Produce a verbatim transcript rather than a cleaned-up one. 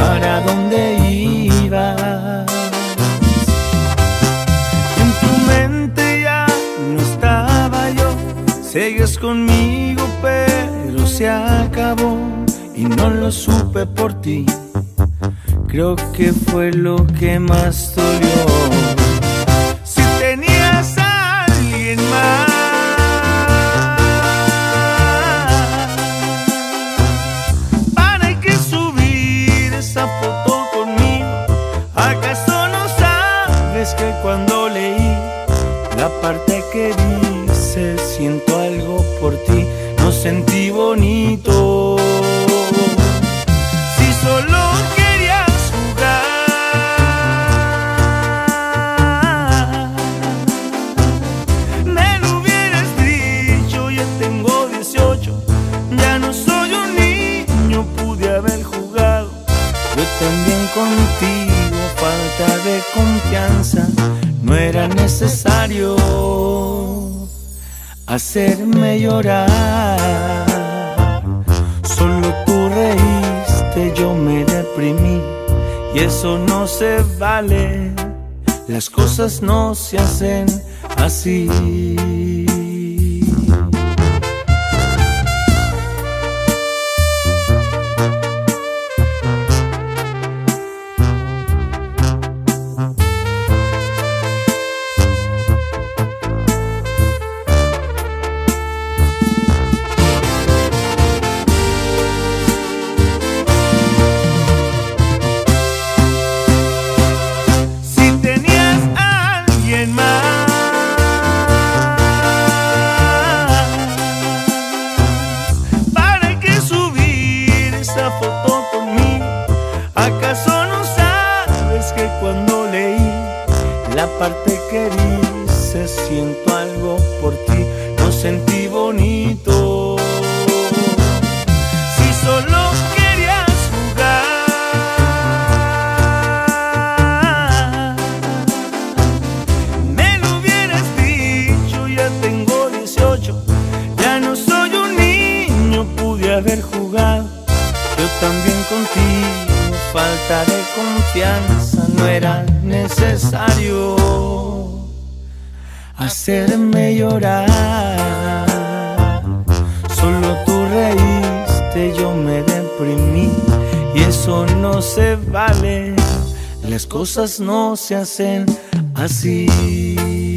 para dónde ibas. En tu mente ya no estaba yo, seguías conmigo pero se acabó y no lo supe por ti. Creo que fue lo que más dolió. Si tenías a alguien más, ¿para qué subir esa foto conmigo? ¿Acaso no sabes que cuando leí la parte que dice siento algo por ti, no sentí bonito? Si solo también contigo, falta de confianza, no era necesario hacerme llorar. Solo tú reíste, yo me deprimí y eso no se vale, las cosas no se hacen así. ¿Acaso no sabes que cuando leí la parte que dice siento algo por ti, no sentí bonito? Si solo querías jugar, me lo hubieras dicho, ya tengo dieciocho, ya no soy un niño, pude haber jugado yo también contigo. Falta de confianza, no era necesario hacerme llorar. Solo tú reíste, yo me deprimí y eso no se vale, las cosas no se hacen así.